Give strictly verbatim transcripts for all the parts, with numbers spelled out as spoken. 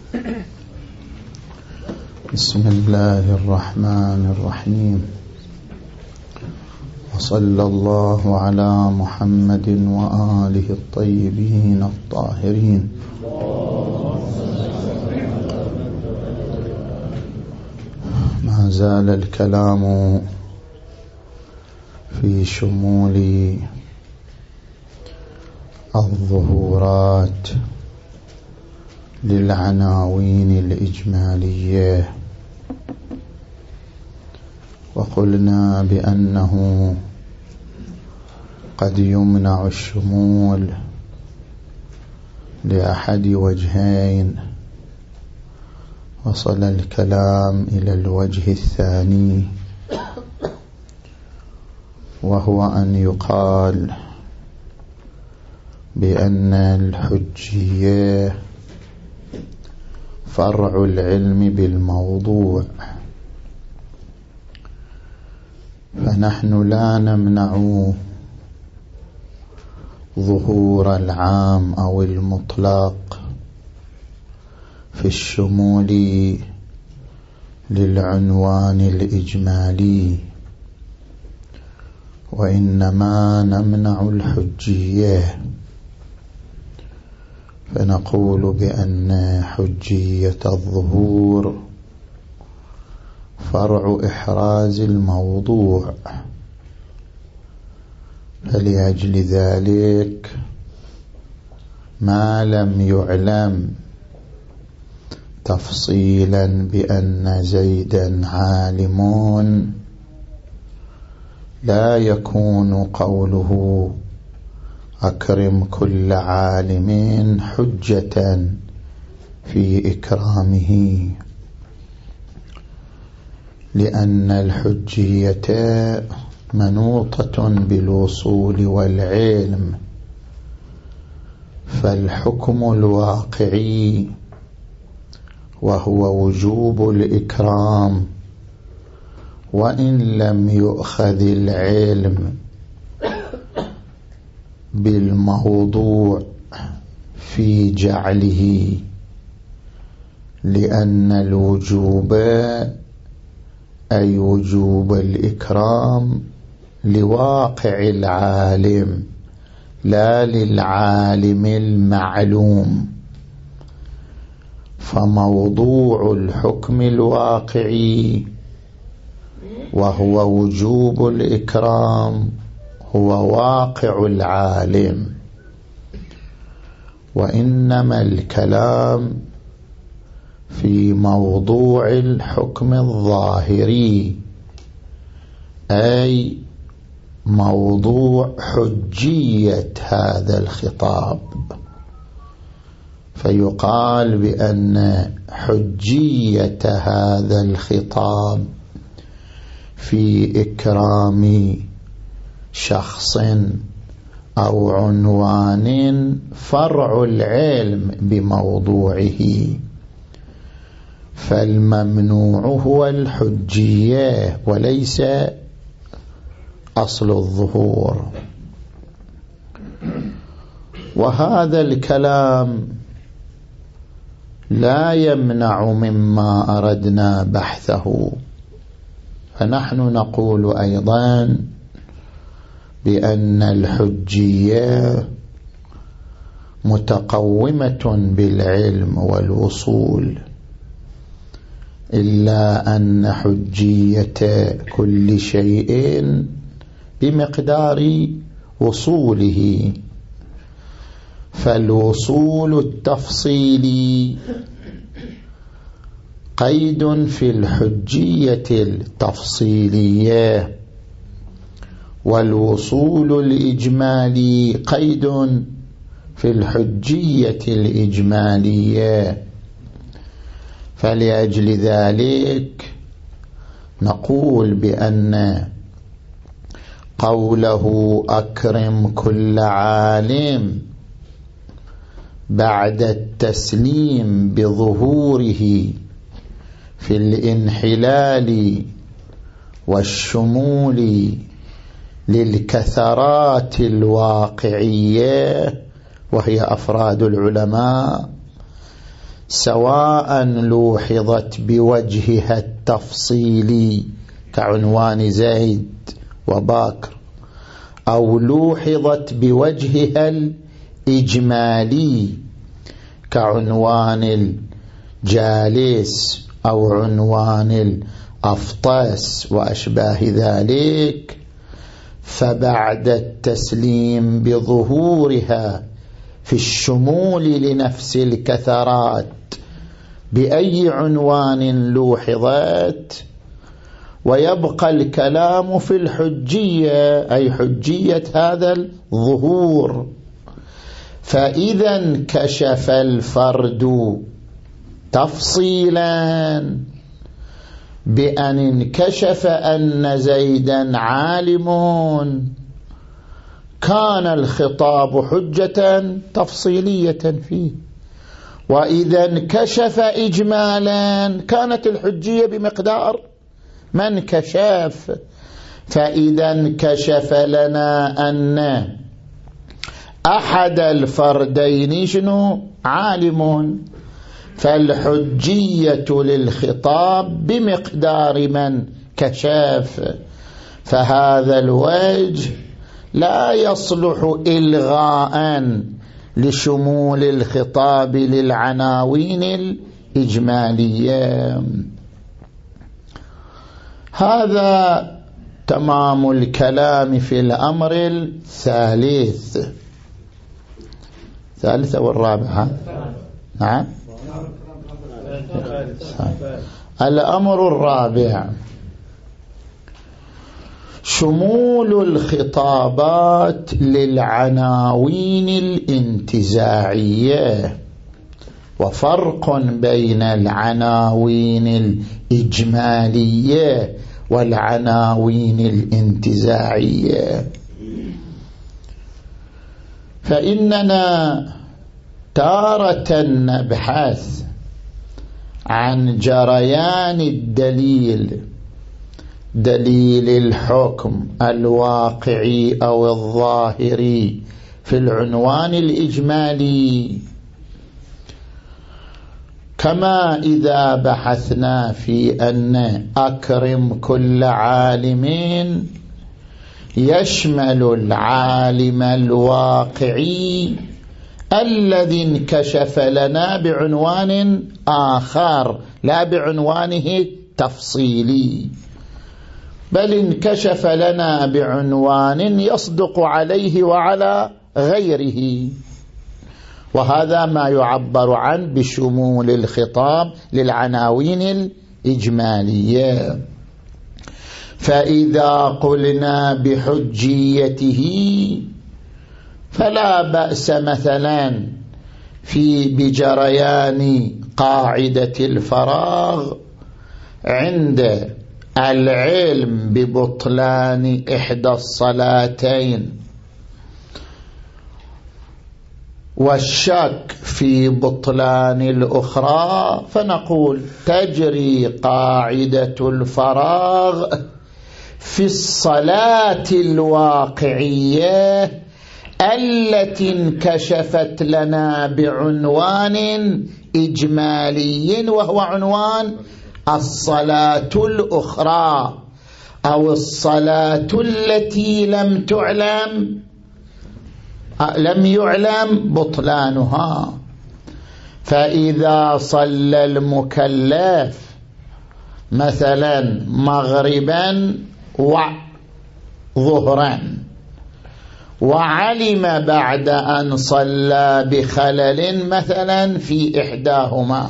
بسم الله الرحمن الرحيم، وصلى الله على محمد وآله الطيبين الطاهرين. ما زال الكلام في شمول الظهورات للعناوين الإجمالية، وقلنا بأنه قد يمنع الشمول لأحد وجهين، وصل الكلام إلى الوجه الثاني، وهو أن يقال بأن الحجية فرع العلم بالموضوع، فنحن لا نمنع ظهور العام أو المطلق في الشمول للعنوان الإجمالي، وإنما نمنع الحجية، فنقول بأن حجية الظهور فرع إحراز الموضوع، فلأجل ذلك ما لم يعلم تفصيلا بأن زيدا عالم لا يكون قوله أكرم كل عالم حجة في إكرامه، لأن الحجية منوطة بالوصول والعلم، فالحكم الواقعي وهو وجوب الإكرام وإن لم يؤخذ العلم بالموضوع في جعله، لأن الوجوب أي وجوب الإكرام لواقع العالم لا للعالم المعلوم، فموضوع الحكم الواقعي وهو وجوب الإكرام هو واقع العالم، وإنما الكلام في موضوع الحكم الظاهري، أي موضوع حجية هذا الخطاب، فيقال بأن حجية هذا الخطاب في إكرام شخص أو عنوان فرع العلم بموضوعه، فالممنوع هو الحجية وليس أصل الظهور. وهذا الكلام لا يمنع مما أردنا بحثه، فنحن نقول أيضا بأن الحجية متقومة بالعلم والوصول، إلا أن حجية كل شيء بمقدار وصوله، فالوصول التفصيلي قيد في الحجية التفصيلية، والوصول الإجمالي قيد في الحجية الإجمالية، فلأجل ذلك نقول بأن قوله أكرم كل عالم بعد التسليم بظهوره في الانحلال والشمول للكثرات الواقعية وهي أفراد العلماء، سواء لوحظت بوجهها التفصيلي كعنوان زيد وبكر أو لوحظت بوجهها الإجمالي كعنوان الجالس أو عنوان الأفطس وأشباه ذلك، فبعد التسليم بظهورها في الشمول لنفس الكثرات بأي عنوان لوحظت، ويبقى الكلام في الحجية أي حجية هذا الظهور. فإذا انكشف الفرد تفصيلا بأن انكشف أن زيدا عالم، كان الخطاب حجة تفصيلية فيه. وإذا انكشف إجمالا كانت الحجية بمقدار ما انكشف. فإذا انكشف لنا أن أحد الفردين شنو عالم، فالحجية للخطاب بمقدار من كشف. فهذا الوجه لا يصلح إلغاء لشمول الخطاب للعناوين الإجمالية. هذا تمام الكلام في الأمر الثالث. ثالثة والرابعة نعم. الأمر الرابع شمول الخطابات للعناوين الانتزاعية، وفرق بين العناوين الإجمالية والعناوين الانتزاعية. فإننا تارة نبحث عن جريان الدليل، دليل الحكم الواقعي أو الظاهري في العنوان الإجمالي، كما إذا بحثنا في أن أكرم كل عالم يشمل العالم الواقعي الذي انكشف لنا بعنوان آخر لا بعنوانه تفصيلي، بل انكشف لنا بعنوان يصدق عليه وعلى غيره. وهذا ما يعبر عنه بشمول الخطاب للعناوين الإجمالية. فإذا قلنا بحجيته فلا بأس مثلا في بجريان قاعدة الفراغ عند العلم ببطلان إحدى الصلاتين والشك في بطلان الأخرى، فنقول تجري قاعدة الفراغ في الصلاة الواقعية التي انكشفت لنا بعنوان إجمالي، وهو عنوان الصلاة الأخرى أو الصلاة التي لم تعلم لم يعلم بطلانها. فإذا صلى المكلف مثلا مغربا وظهرا وعلم بعد أن صلى بخلل مثلا في إحداهما،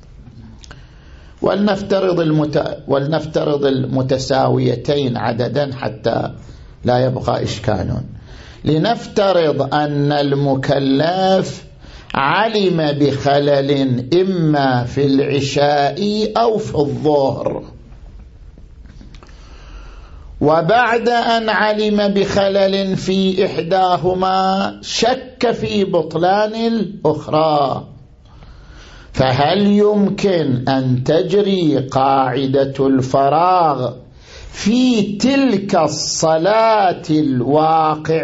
ولنفترض, المت... ولنفترض المتساويتين عددا حتى لا يبقى إشكال، لنفترض أن المكلف علم بخلل إما في العشاء أو في الظهر، وبعد أن علم بخلل في إحداهما شك في بطلان الأخرى، فهل يمكن أن تجري قاعدة الفراغ في تلك الصلاة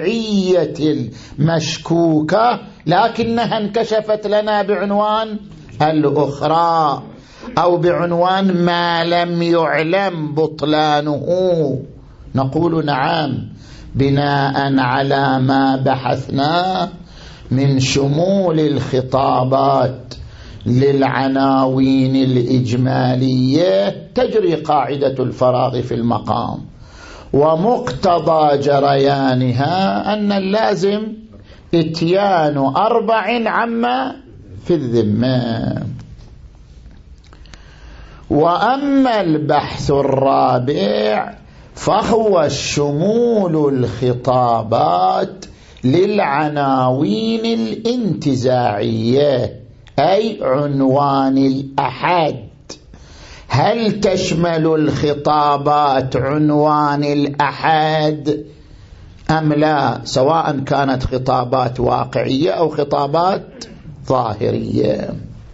الواقعية المشكوكة لكنها انكشفت لنا بعنوان الأخرى، أو بعنوان ما لم يعلم بطلانه، نقول نعم بناء على ما بحثنا من شمول الخطابات للعناوين الإجمالية تجري قاعدة الفراغ في المقام، ومقتضى جريانها أن اللازم اتيان أربع عما في الذمة. وأما البحث الرابع فهو شمول الخطابات للعناوين الانتزاعية، أي عنوان الأحد. هل تشمل الخطابات عنوان الأحد أم لا، سواء كانت خطابات واقعية أو خطابات ظاهرية؟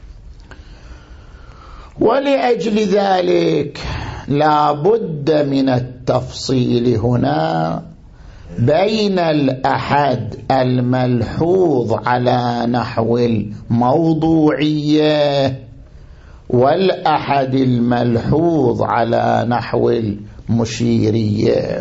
ولأجل ذلك لا بد من التفصيل هنا بين الأحد الملحوظ على نحو الموضوعية والأحد الملحوظ على نحو المشيرية.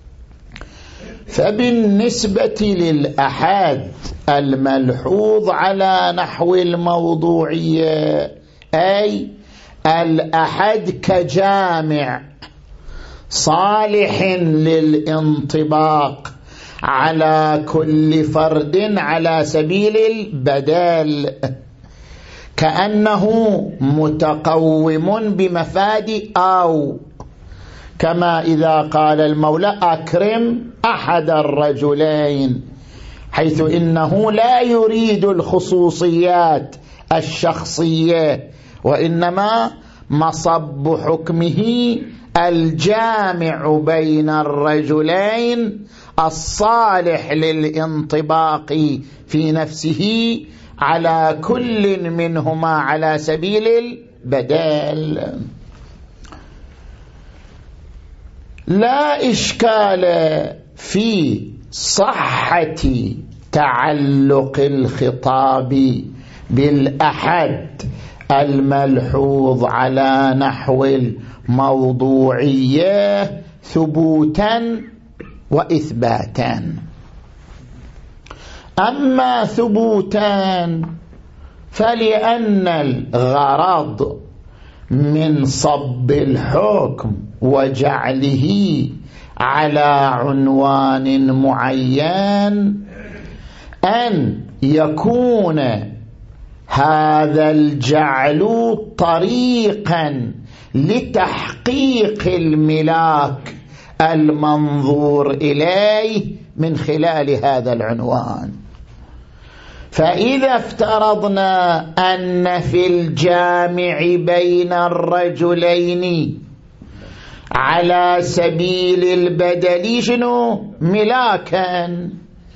فبالنسبة للأحد الملحوظ على نحو الموضوعية، أي الأحد كجامع صالح للانطباق على كل فرد على سبيل البدل، كأنه متقوم بمفاد أو، كما إذا قال المولى أكرم أحد الرجلين، حيث إنه لا يريد الخصوصيات الشخصية، وإنما مصب حكمه الجامع بين الرجلين الصالح للانطباق في نفسه على كل منهما على سبيل البدل. لا إشكال في صحة تعلق الخطاب بالأحد الملحوظ على نحو الموضوعية ثبوتا وإثباتا. أما ثبوتا فلأن الغرض من صب الحكم وجعله على عنوان معين أن يكون هذا الجعل طريقا لتحقيق الملاك المنظور إليه من خلال هذا العنوان. فإذا افترضنا أن في الجامع بين الرجلين على سبيل البدل شنو ملاكا،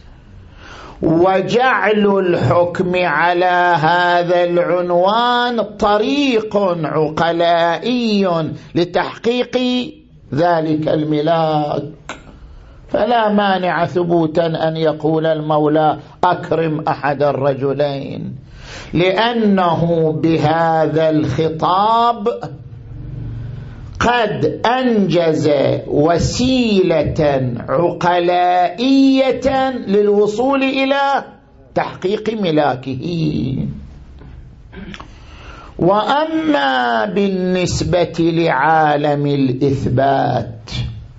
وجعل الحكم على هذا العنوان طريق عقلائي لتحقيق ذلك الملاك، فلا مانع ثبوتا أن يقول المولى أكرم أحد الرجلين، لأنه بهذا الخطاب قد أنجز وسيلة عقلائية للوصول إلى تحقيق ملاكه. وأما بالنسبة لعالم الإثبات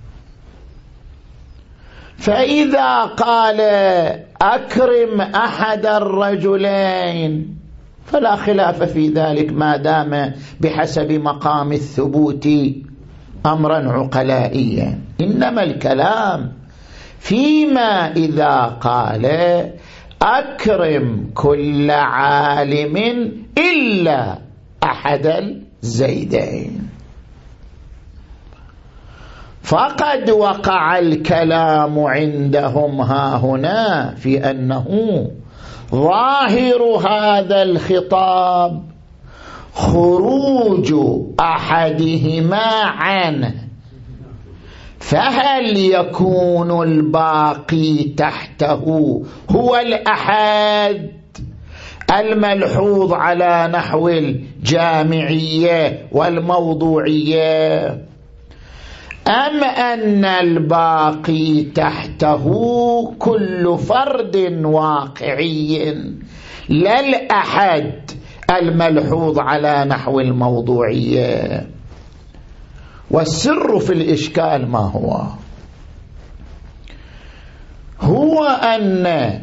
فإذا قال أكرم أحد الرجلين فلا خلاف في ذلك ما دام بحسب مقام الثبوت أمرا عقلائيا. إنما الكلام فيما إذا قال أكرم كل عالم إلا أحد الزيدين، فقد وقع الكلام عندهم ها هنا في أنه ظاهر هذا الخطاب خروج أحدهما عنه، فهل يكون الباقي تحته هو الأحد الملحوظ على نحو الجامعية والموضوعية، أم أن الباقي تحته كل فرد واقعي لا الأحد الملحوظ على نحو الموضوعية؟ والسر في الإشكال ما هو؟ هو أن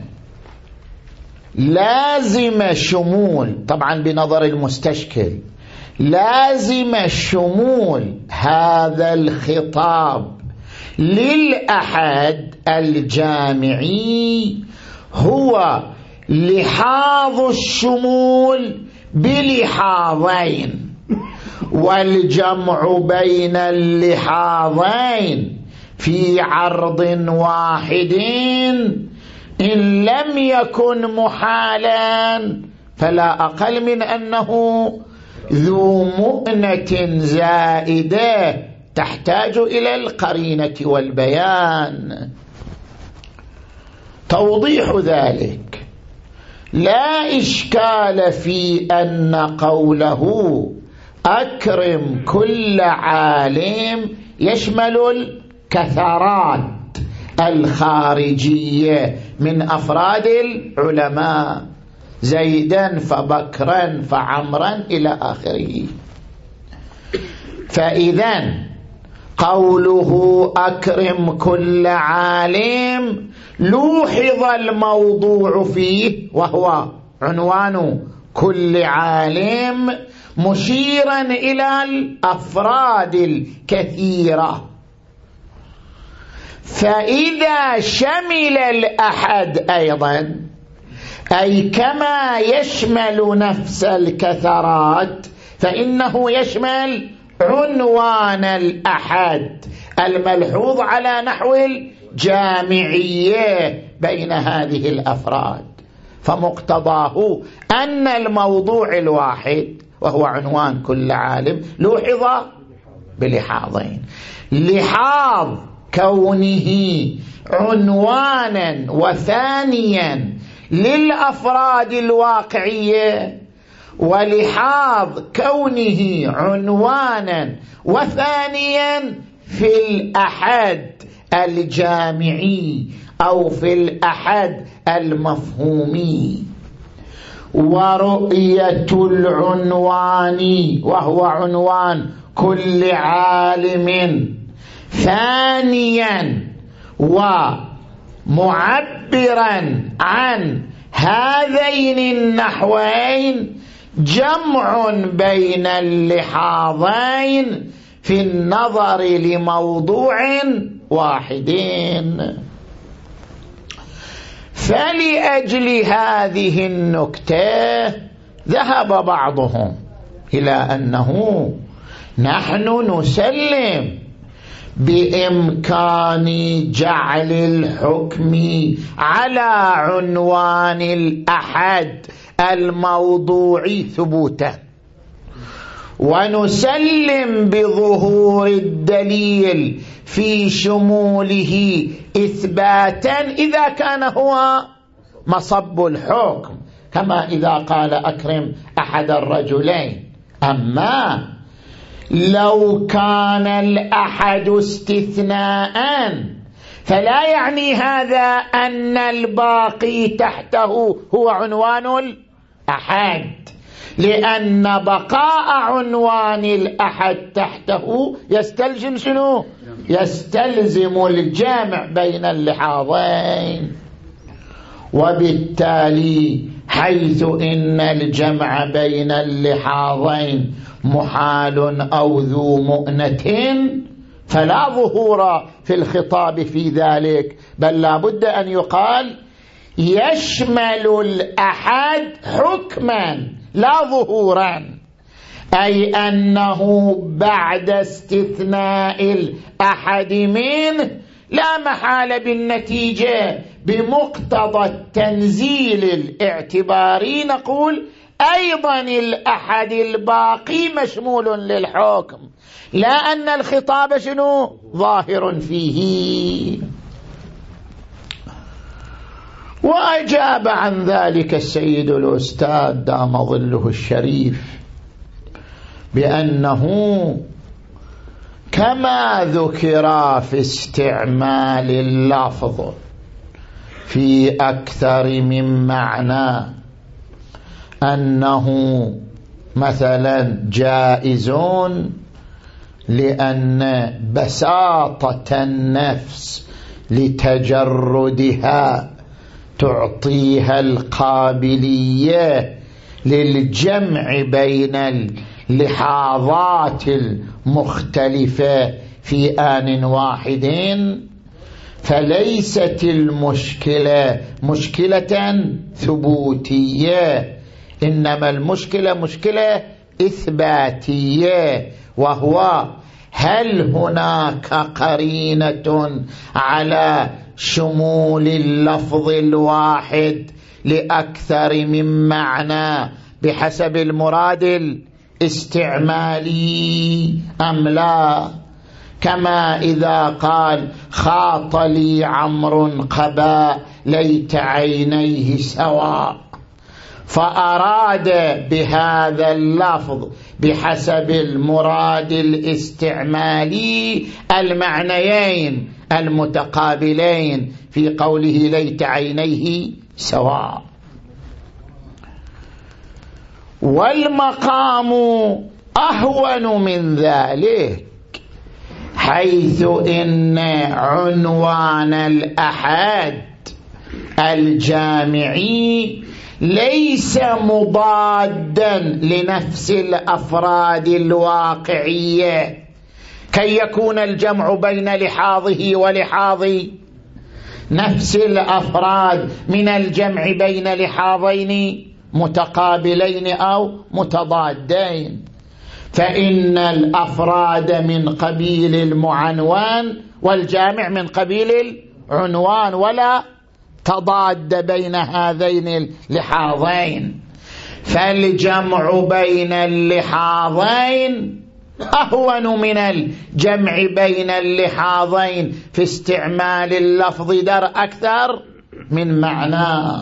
لازم شمول، طبعا بنظر المستشكل، لازم شمول هذا الخطاب للأحد الجامعي هو لحاظ الشمول بلحاظين، والجمع بين اللحاظين في عرض واحد إن لم يكن محالا فلا أقل من أنه ذو مؤنة زائدة تحتاج إلى القرينة والبيان. توضيح ذلك: لا إشكال في أن قوله أكرم كل عالم يشمل الكثرات الخارجية من أفراد العلماء، زيدا فبكرا فعمرا إلى آخره. فإذا قوله أكرم كل عالم لوحظ الموضوع فيه وهو عنوان كل عالم مشيرا إلى الأفراد الكثيرة، فإذا شمل الأحد أيضا، أي كما يشمل نفس الكثرات، فإنه يشمل عنوان الأحد الملحوظ على نحو الجامعية بين هذه الأفراد، فمقتضاه أن الموضوع الواحد وهو عنوان كل عالم لوحظ بلحاظين: لحاظ كونه عنوانا وثانيا للأفراد الواقعية، ولحاظ كونه عنوانا وثانيا في الأحد الجامعي أو في الأحد المفهومي. ورؤية العنوان وهو عنوان كل عالم ثانيا ومعبرا عن هذين النحوين جمع بين اللحاظين في النظر لموضوع واحدين. فلأجل هذه النكتة ذهب بعضهم إلى أنه نحن نسلم بإمكان جعل الحكم على عنوان الأحد الموضوعي ثبوتا، ونسلم بظهور الدليل في شموله إثباتا إذا كان هو مصب الحكم، كما إذا قال أكرم أحد الرجلين. أما لو كان الأحد استثناء فلا يعني هذا أن الباقي تحته هو عنوان الأحد، لأن بقاء عنوان الأحد تحته يستلزم شنو؟ يستلزم الجمع بين اللحاظين. وبالتالي حيث إن الجمع بين اللحاظين محال أو ذو مؤنة فلا ظهور في الخطاب في ذلك، بل لا بد أن يقال يشمل الأحد حكما لا ظهورا، أي أنه بعد استثناء الأحد منه لا محال بالنتيجة بمقتضى التنزيل الاعتباري نقول أيضا الأحد الباقي مشمول للحكم، لا أن الخطاب شنو ظاهر فيه. وأجاب عن ذلك السيد الأستاذ دام ظله الشريف بأنه كما ذكر في استعمال اللفظ في أكثر من معنى أنه مثلا جائز لأن بساطة النفس لتجردها تعطيها القابلية للجمع بين اللحاظات المختلفة في آن واحد، فليست المشكلة مشكلة ثبوتية، إنما المشكلة مشكلة إثباتية، وهو هل هناك قرينة على شمول اللفظ الواحد لأكثر من معنى بحسب المراد الاستعمالي أم لا؟ كما إذا قال خاط لي عمرو قباء ليت عينيه سواء، فأراد بهذا اللفظ بحسب المراد الاستعمالي المعنيين المتقابلين في قوله ليت عينيه سواء. والمقام أهون من ذلك، حيث إن عنوان الأحد الجامعي ليس مضادا لنفس الأفراد الواقعية كي يكون الجمع بين لحاظه ولحاظ نفس الأفراد من الجمع بين لحاظين متقابلين أو متضادين، فإن الأفراد من قبيل المعنوان والجامع من قبيل العنوان، ولا تضاد بين هذين اللحاظين، فالجمع بين اللحاظين أهون من الجمع بين اللحاظين في استعمال اللفظ در أكثر من معنى.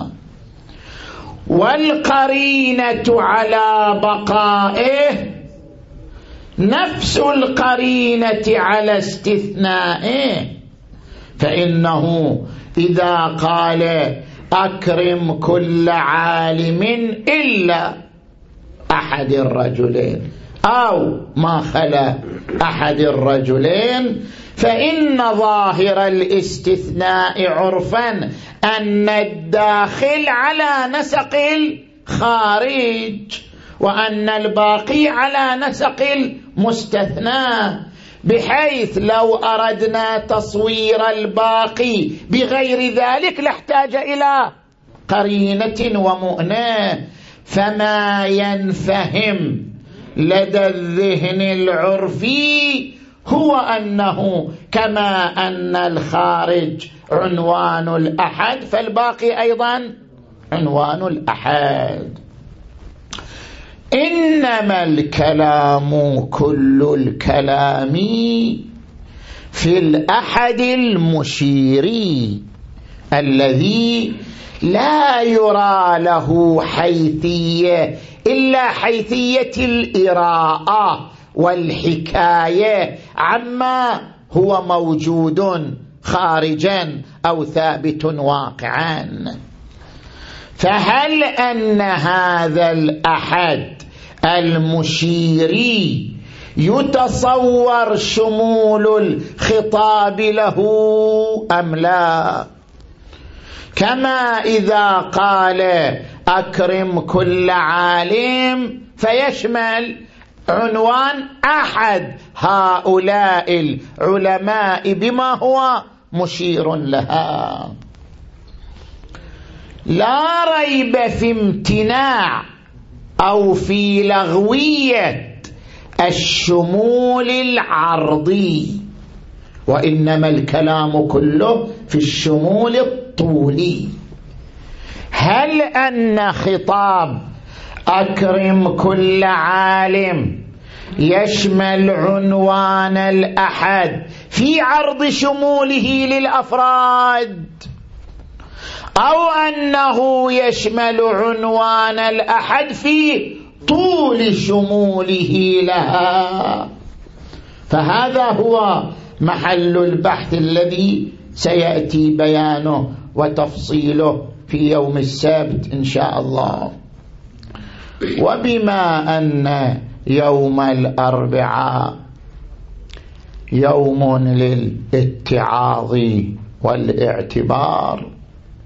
والقرينة على بقائه نفس القرينة على استثنائه، فإنه إذا قال أكرم كل عالم إلا أحد الرجلين أو ما خلا أحد الرجلين، فإن ظاهر الاستثناء عرفا أن الداخل على نسق الخارج، وأن الباقي على نسق المستثنى، بحيث لو أردنا تصوير الباقي بغير ذلك لاحتاج إلى قرينة ومؤنة، فما ينفهم لدى الذهن العرفي هو أنه كما أن الخارج عنوان الأحد فالباقي أيضا عنوان الأحد. إنما الكلام كل الكلام في الأحد المشيري الذي لا يرى له حيثية إلا حيثية الإراءة والحكاية عما هو موجود خارجا أو ثابت واقعا. فهل أن هذا الأحد المشيري يتصور شمول الخطاب له أم لا؟ كما إذا قال أكرم كل عالم فيشمل عنوان أحد هؤلاء العلماء بما هو مشير لها. لا ريب في امتناع أو في لغوية الشمول العرضي، وإنما الكلام كله في الشمول الطولي. هل أن خطاب أكرم كل عالم يشمل عنوان الأحد في عرض شموله للأفراد، أو أنه يشمل عنوان الأحد في طول شموله لها. فهذا هو محل البحث الذي سيأتي بيانه وتفصيله في يوم السبت إن شاء الله. وبما أن يوم الأربعاء يوم للاتعاظ والاعتبار،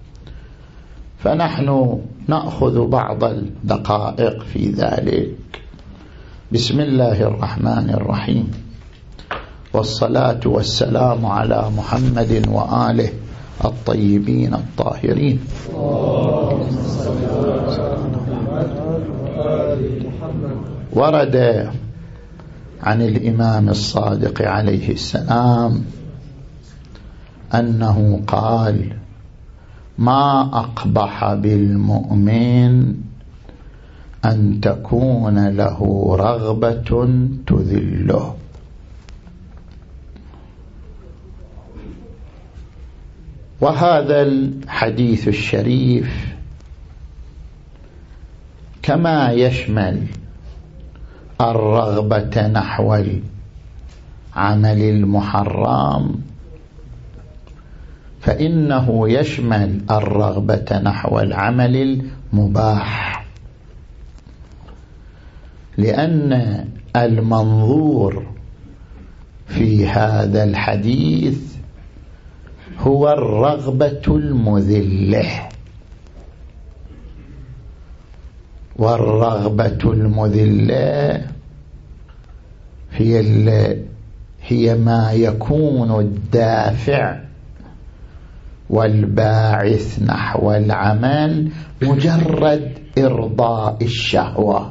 فنحن نأخذ بعض الدقائق في ذلك. بسم الله الرحمن الرحيم، والصلاة والسلام على محمد وآله الطيبين الطاهرين. ورد عن الإمام الصادق عليه السلام أنه قال: ما أقبح بالمؤمن أن تكون له رغبة تذله. وهذا الحديث الشريف كما يشمل الرغبة نحو العمل المحرم، فإنه يشمل الرغبة نحو العمل المباح، لأن المنظور في هذا الحديث هو الرغبة المذلة، والرغبة المذلة هي هي ما يكون الدافع والباعث نحو العمل مجرد إرضاء الشهوة،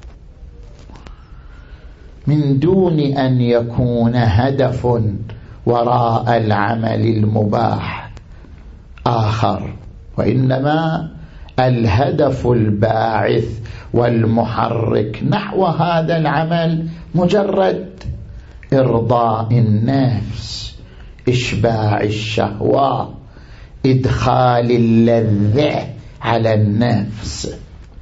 من دون أن يكون هدف وراء العمل المباح آخر، وإنما الهدف الباعث والمحرك نحو هذا العمل مجرد إرضاء النفس، إشباع الشهوة، إدخال اللذة على النفس.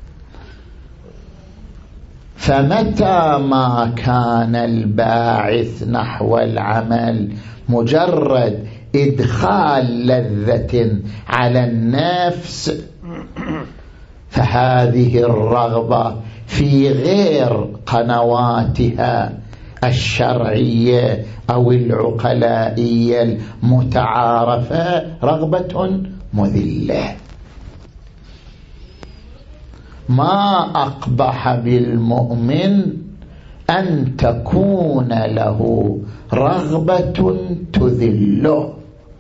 فمتى ما كان الباعث نحو العمل مجرد إدخال لذة على النفس، فهذه الرغبة في غير قنواتها الشرعية أو العقلائية المتعارفة رغبة مذلة. ما أقبح بالمؤمن أن تكون له رغبة تذله،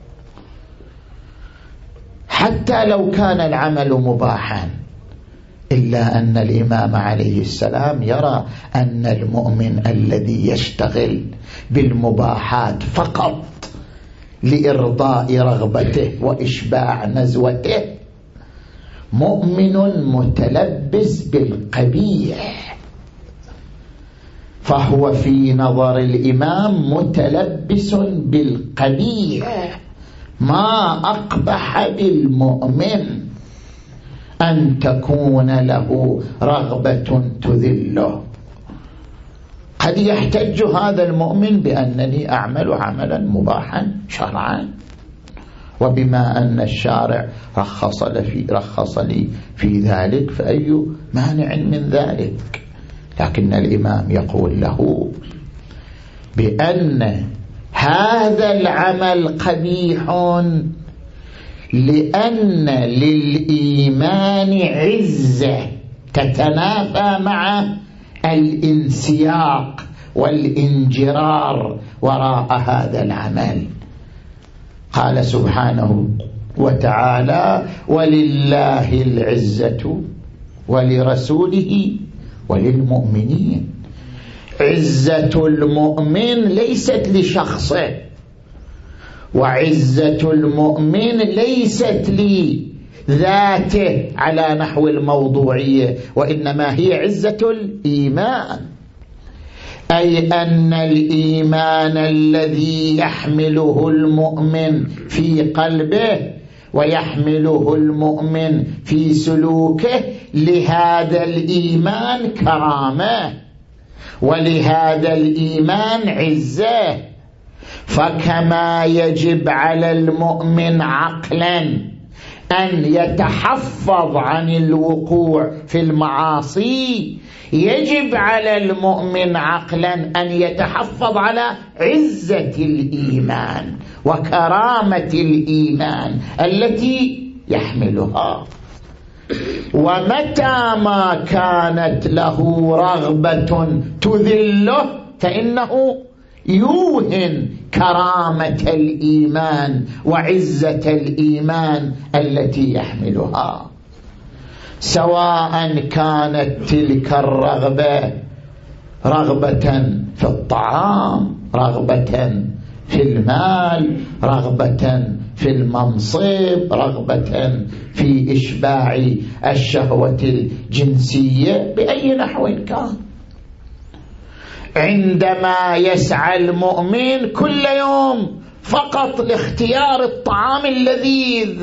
حتى لو كان العمل مباحا، إلا أن الإمام عليه السلام يرى أن المؤمن الذي يشتغل بالمباحات فقط لإرضاء رغبته وإشباع نزوته مؤمن متلبس بالقبيح، فهو في نظر الإمام متلبس بالقبيح. ما أقبح بالمؤمن أن تكون له رغبة تذله. قد يحتج هذا المؤمن بأنني أعمل عملا مباحا شرعا، وبما أن الشارع رخص لي, رخص لي في ذلك فأي مانع من ذلك. لكن الإمام يقول له بأن هذا العمل قبيح لأن للإيمان عزة تتنافى مع الانسياق والانجرار وراء هذا العمل. قال سبحانه وتعالى: ولله العزة ولرسوله وللمؤمنين. عزة المؤمن ليست لشخصه، وعزة المؤمن ليست لذاته على نحو الموضوعية، وإنما هي عزة الإيمان، أي أن الإيمان الذي يحمله المؤمن في قلبه ويحمله المؤمن في سلوكه لهذا الإيمان كرامة ولهذا الإيمان عزة. فكما يجب على المؤمن عقلا أن يتحفظ عن الوقوع في المعاصي، يجب على المؤمن عقلا أن يتحفظ على عزة الإيمان وكرامة الإيمان التي يحملها. ومتى ما كانت له رغبة تذله فإنه يوهن كرامة الإيمان وعزة الإيمان التي يحملها، سواء كانت تلك الرغبة رغبة في الطعام، رغبة في المال، رغبة في المنصب، رغبة في إشباع الشهوة الجنسية بأي نحو كان. عندما يسعى المؤمن كل يوم فقط لاختيار الطعام اللذيذ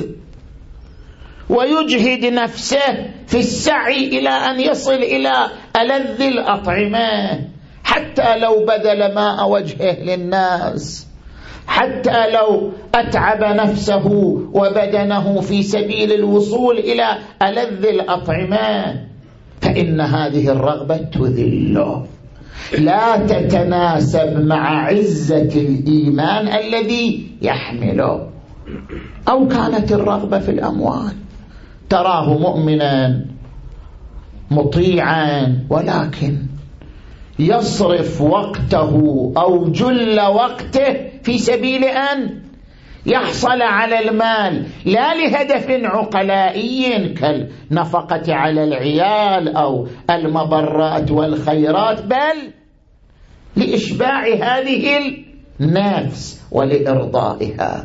ويجهد نفسه في السعي إلى أن يصل إلى ألذ الأطعمة، حتى لو بذل ماء وجهه للناس، حتى لو أتعب نفسه وبدنه في سبيل الوصول إلى ألذ الأطعمة، فإن هذه الرغبة تذله، لا تتناسب مع عزة الإيمان الذي يحمله. أو كانت الرغبة في الأموال، تراه مؤمنا مطيعا ولكن يصرف وقته أو جل وقته في سبيل أن يحصل على المال، لا لهدف عقلائي كالنفقة على العيال أو المبرات والخيرات، بل لإشباع هذه النفس ولإرضائها.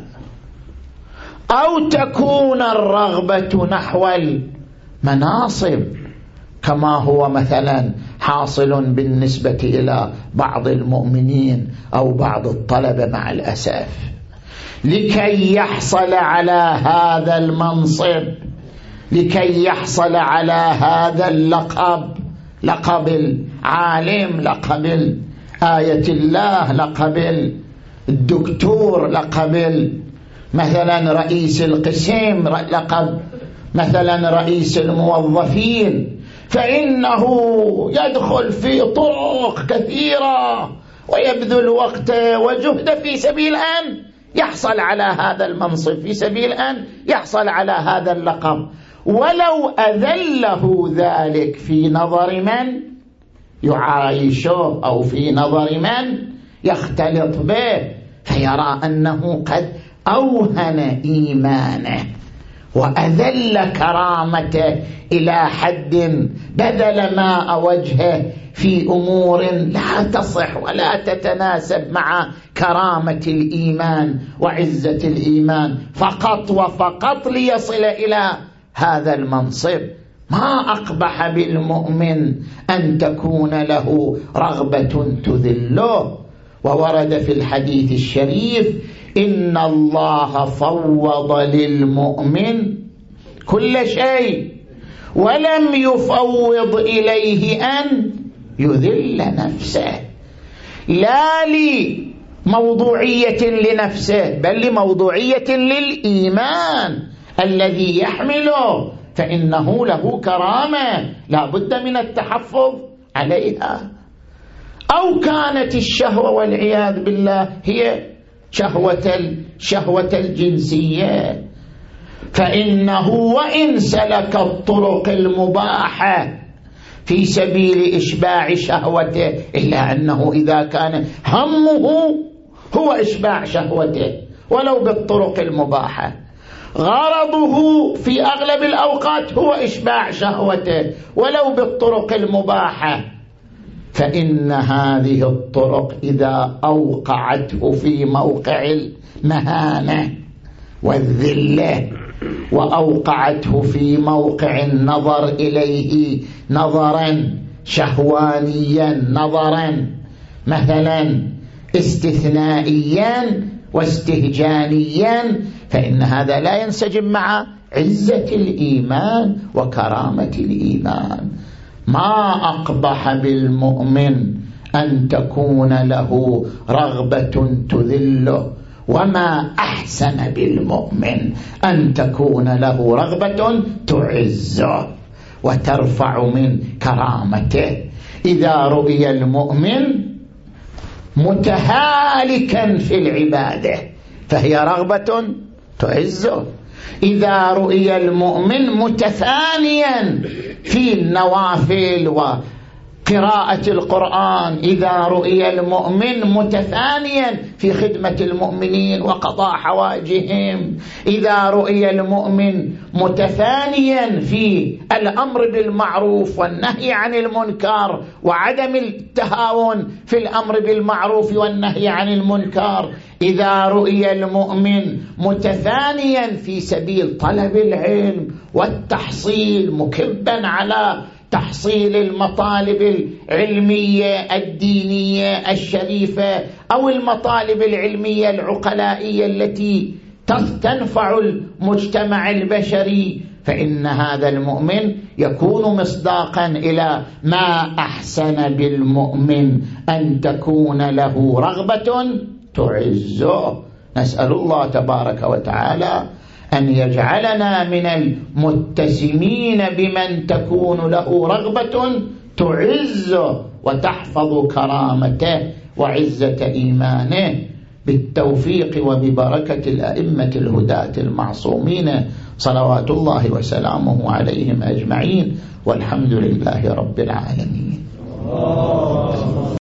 أو تكون الرغبة نحو المناصب كما هو مثلا حاصل بالنسبة إلى بعض المؤمنين أو بعض الطلبة مع الأسف، لكي يحصل على هذا المنصب، لكي يحصل على هذا اللقب، لقب العالم، لقب آية الله، لقب الدكتور، لقب مثلا رئيس القسم، لقب مثلا رئيس الموظفين، فإنه يدخل في طرق كثيرة ويبذل وقته وجهده في سبيل أن يحصل على هذا المنصب، في سبيل أن يحصل على هذا اللقب، ولو أذله ذلك في نظر من يعايشه أو في نظر من يختلط به، فيرى أنه قد أوهن إيمانه وأذل كرامته إلى حد بذل ماء وجهه في أمور لا تصح ولا تتناسب مع كرامة الإيمان وعزة الإيمان، فقط وفقط ليصل إلى هذا المنصب. ما أقبح بالمؤمن أن تكون له رغبة تذله. وورد في الحديث الشريف: إن الله فوض للمؤمن كل شيء ولم يفوض إليه أن يذل نفسه، لا لموضوعية لنفسه بل لموضوعية للإيمان الذي يحمله، فإنه له كرامة لا بد من التحفظ عليها. أو كانت الشهوة والعياذ بالله هي شهوة الشهوة الجنسية، فإنه وإن سلك الطرق المباحة في سبيل إشباع شهوته، إلا أنه إذا كان همه هو إشباع شهوته ولو بالطرق المباحة، غرضه في أغلب الأوقات هو إشباع شهوته ولو بالطرق المباحة، فإن هذه الطرق إذا أوقعته في موقع المهانة والذلة وأوقعته في موقع النظر إليه نظرا شهوانيا، نظرا مثلا استثنائيا، واستهجانيا، فإن هذا لا ينسجم مع عزة الإيمان وكرامة الإيمان. ما أقبح بالمؤمن أن تكون له رغبة تذله، وما أحسن بالمؤمن أن تكون له رغبة تعزه وترفع من كرامته. إذا رؤي المؤمن متهالكا في العبادة فهي رغبة تعزه، إذا رؤي المؤمن متثانيا في النوافل وقراءة القرآن، إذا رؤي المؤمن متثانيا في خدمة المؤمنين وقضاء حوائجهم، إذا رؤي المؤمن متثانيا في الأمر بالمعروف والنهي عن المنكر وعدم التهاون في الأمر بالمعروف والنهي عن المنكر، إذا رؤي المؤمن متثانيا في سبيل طلب العلم والتحصيل مكبا على تحصيل المطالب العلمية الدينية الشريفة أو المطالب العلمية العقلائية التي تنفع المجتمع البشري، فإن هذا المؤمن يكون مصداقا إلى ما أحسن بالمؤمن أن تكون له رغبة تعزه. نسأل الله تبارك وتعالى أن يجعلنا من المتسمين بمن تكون له رغبة تعزه وتحفظ كرامته وعزة إيمانه، بالتوفيق وببركة الأئمة الهداة المعصومين صلوات الله وسلامه عليهم أجمعين، والحمد لله رب العالمين.